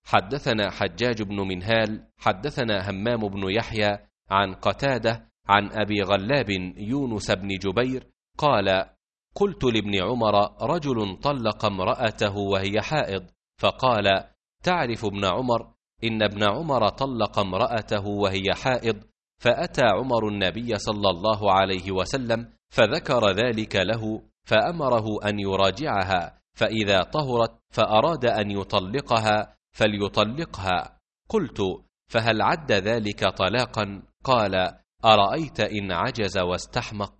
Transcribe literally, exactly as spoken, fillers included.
حدثنا حجاج بن منهال حدثنا همام بن يحيى عن قتادة عن أبي غلاب يونس بن جبير قال: قلت لابن عمر: رجل طلق امرأته وهي حائض، فقال: تعرف ابن عمر؟ إن ابن عمر طلق امرأته وهي حائض، فأتى عمر النبي صلى الله عليه وسلم فذكر ذلك له، فأمره أن يراجعها، فإذا طهرت فأراد أن يطلقها فليطلقها. قلت: فهل عد ذلك طلاقا؟ قال: أرأيت إن عجز واستحمق؟